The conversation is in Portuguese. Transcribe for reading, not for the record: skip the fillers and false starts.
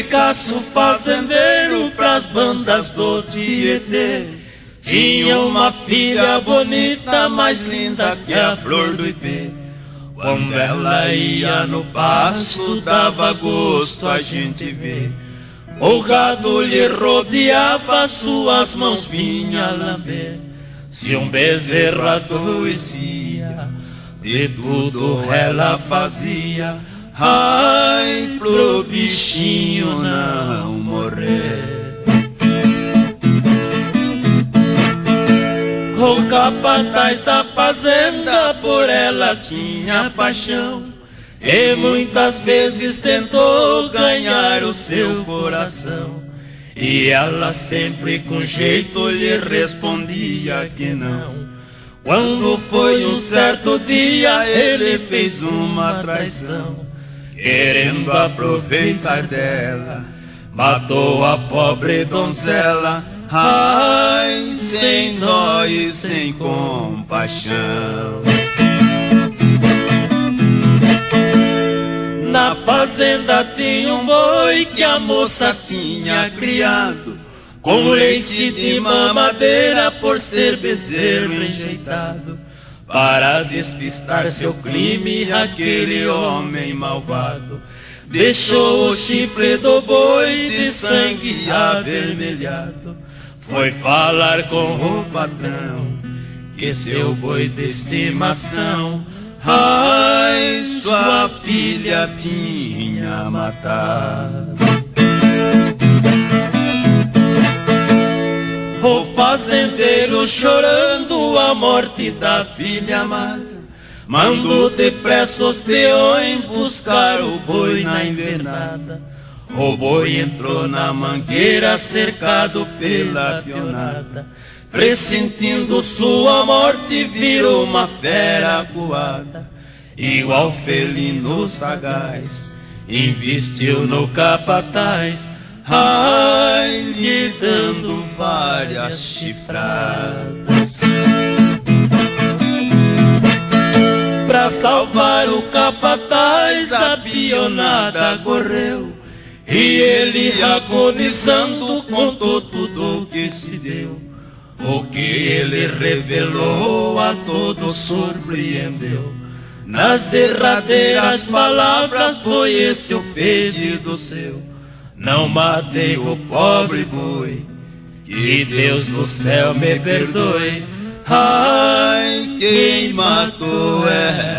ricaço fazendeiro pras bandas do Tietê. Tinha uma filha bonita, mais linda que a flor do ipê. Quando ela ia no pasto, dava gosto a gente ver. O gado lhe rodeava, suas mãos vinha lamber. Se um bezerro adoecia, de tudo ela fazia. Ai, pro bichinho não morrer. O capataz da fazenda por ela tinha paixão, e muitas vezes tentou ganhar o seu coração. E ela sempre com jeito lhe respondia que não. Quando foi um certo dia, ele fez uma traição. Querendo aproveitar dela, matou a pobre donzela. Ai, sem dó e sem compaixão. Na fazenda tinha um boi que a moça tinha criado, com leite de mamadeira por ser bezerro enjeitado. Para despistar seu crime, aquele homem malvado deixou o chifre do boi de sangue avermelhado. Foi falar com o patrão que seu boi de estimação, ai, sua filha tinha matado. O fazendeiro, chorando a morte da filha amada, mandou depressa os peões buscar o boi na invernada. O boi entrou na mangueira, cercado pela pionada. Pressentindo sua morte, virou uma fera acuada. Igual felino sagaz, investiu no capataz, ai, lhe dando várias chifradas. Pra salvar o capataz, a pionada correu, e ele, agonizando, contou tudo o que se deu. O que ele revelou a todos surpreendeu. Nas derradeiras palavras foi esse o pedido seu: não matei o pobre boi, que Deus do céu me perdoe. Ai, quem matou é